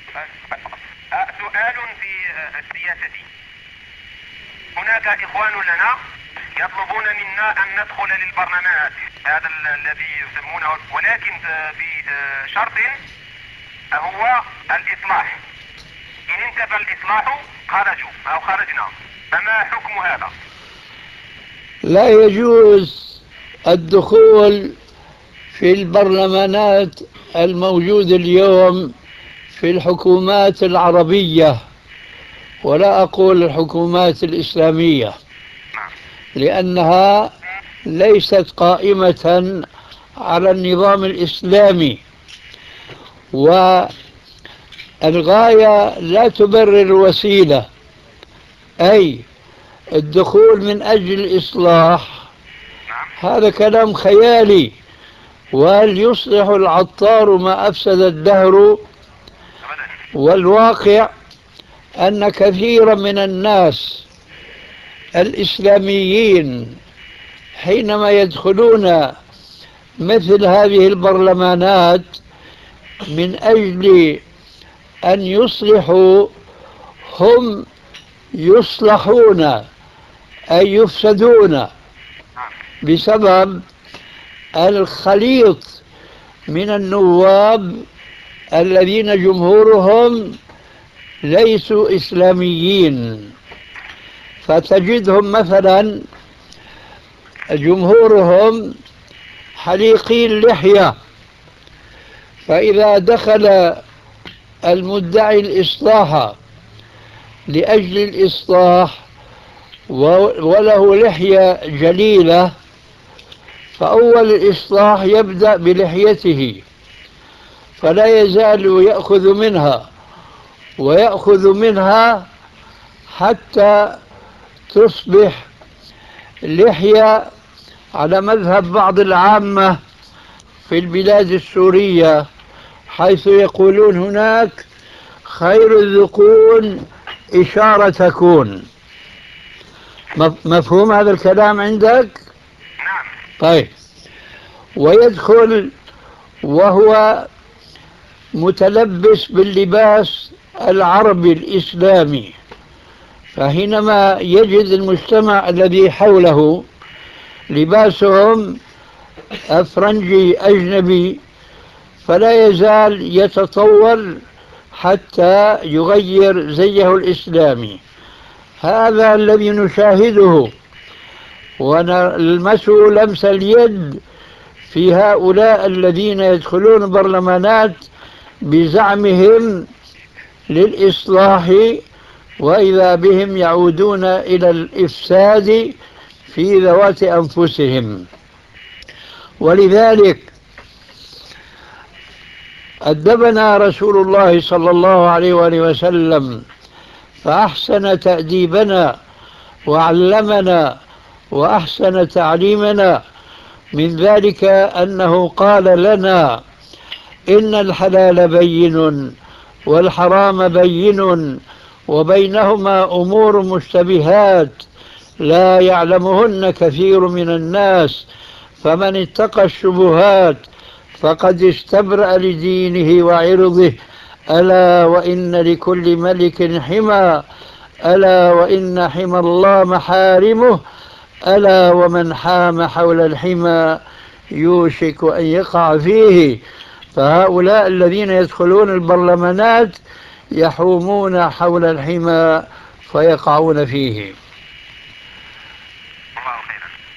سؤال في السياسة. هناك إخوان لنا يطلبون منا أن ندخل للبرلمانات، هذا الذي يسمونه، ولكن بشرط هو الإصلاح. إن انتفى الإصلاح خرجوا أو خرجنا، فما حكم هذا؟ لا يجوز الدخول في البرلمانات الموجودة اليوم في الحكومات العربية، ولا أقول الحكومات الإسلامية، لأنها ليست قائمة على النظام الإسلامي، والغاية لا تبرر الوسيلة. أي الدخول من أجل الإصلاح هذا كلام خيالي، وهل يصلح العطار ما أفسد الدهر؟ والواقع أن كثيرا من الناس الإسلاميين حينما يدخلون مثل هذه البرلمانات من أجل أن يصلحوا هم يصلحون أي يفسدون، بسبب الخليط من النواب الذين جمهورهم ليسوا إسلاميين. فتجدهم مثلا جمهورهم حليقي اللحية، فإذا دخل المدعي الإصلاح لأجل الإصلاح وله لحية جليلة، فأول الإصلاح يبدأ بلحيته، فلا يزال يأخذ منها ويأخذ منها حتى تصبح لحية على مذهب بعض العامة في البلاد السورية، حيث يقولون هناك خير الذقون إشارة تكون. مفهوم هذا الكلام عندك؟ نعم. طيب، ويدخل وهو متلبس باللباس العربي الإسلامي، فحينما يجد المجتمع الذي حوله لباسهم أفرنجي أجنبي، فلا يزال يتطور حتى يغير زيه الإسلامي. هذا الذي نشاهده ونلمسه لمس اليد في هؤلاء الذين يدخلون البرلمانات بزعمهم للإصلاح، وإذا بهم يعودون إلى الإفساد في ذوات أنفسهم. ولذلك أدبنا رسول الله صلى الله عليه وآله وسلم فأحسن تأديبنا وعلمنا وأحسن تعليمنا. من ذلك أنه قال لنا: إن الحلال بين والحرام بين وبينهما أمور مشتبهات لا يعلمهن كثير من الناس، فمن اتقى الشبهات فقد استبرأ لدينه وعرضه. ألا وإن لكل ملك حمى، ألا وإن حمى الله محارمه، ألا ومن حام حول الحمى يوشك أن يقع فيه. فهؤلاء الذين يدخلون البرلمانات يحومون حول الحمى فيقعون فيه.